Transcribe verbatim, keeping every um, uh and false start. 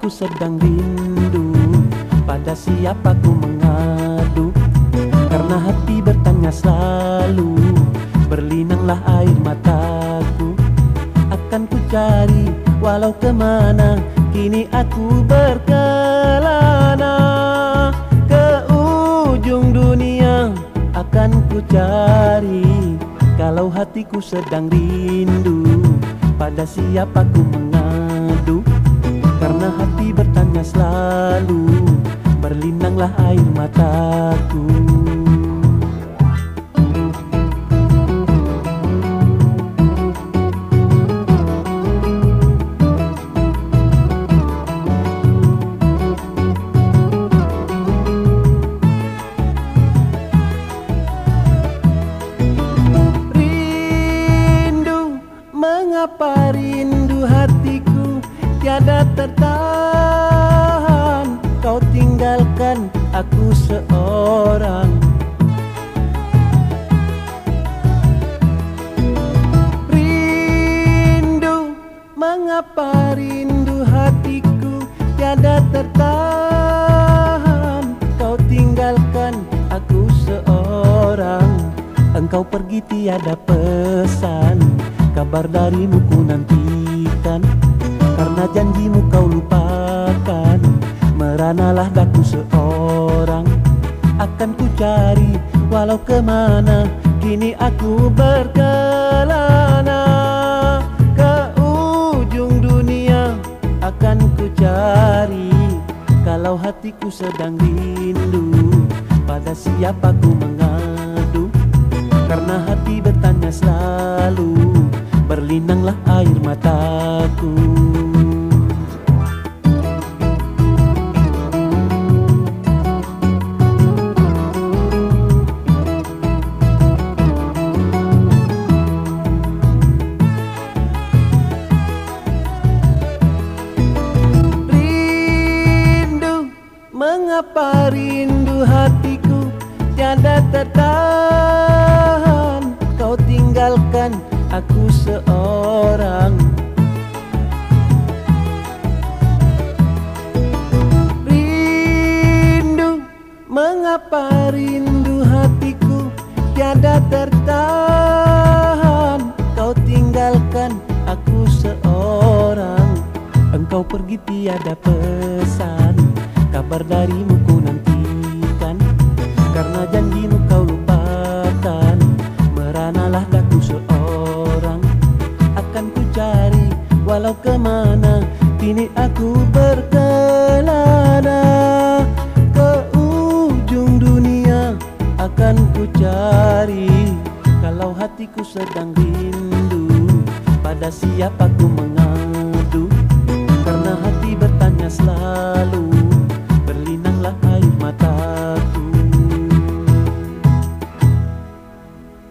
hatiku sedang rindu, pada siapa ku mengadu? Karena hati bertanya selalu, berlinanglah air mataku. Akan ku cari walau kemana, kini aku berkelana. Ke ujung dunia akan ku cari, kalau hatiku sedang rindu, pada siapa ku mengadu? Karena hati bertanya selalu, berlinanglah air mataku. Rindu, mengapa rindu hatiku tiada tertahan, kau tinggalkan aku seorang. Rindu, mengapa rindu hatiku tiada tertahan, kau tinggalkan aku seorang. Engkau pergi tiada pesan, kabar darimu ku nantikan. Karena janjimu kau lupakan, meranalah daku seorang. Akan ku cari walau kemana, kini aku berkelana. Ke ujung dunia akan ku cari, kalau hatiku sedang rindu, pada siapa ku mengadu? Karena hati bertanya selalu, berlinanglah air mataku. Rindu, mengapa rindu hatiku tiada tertahan, kau tinggalkan aku seorang. Rindu, mengapa rindu hatiku tiada tertahan, kau tinggalkan aku seorang. Engkau pergi tiada pesan, kabar darimu ku nantikan. Karena janjimu kau lupakan, meranalah daku seorang. Akan ku cari walau kemana, kini aku berkelana. Ke ujung dunia akan ku cari, kalau hatiku sedang rindu, pada siapa ku mengadu? Karena hati bertanya selalu,